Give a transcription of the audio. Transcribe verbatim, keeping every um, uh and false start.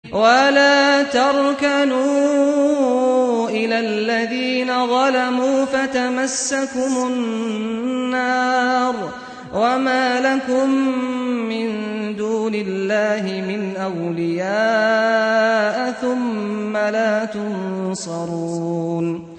ولا تركنوا إلى الذين ظلموا فتمسكم النار وما لكم من دون الله من أولياء ثم لا تنصرون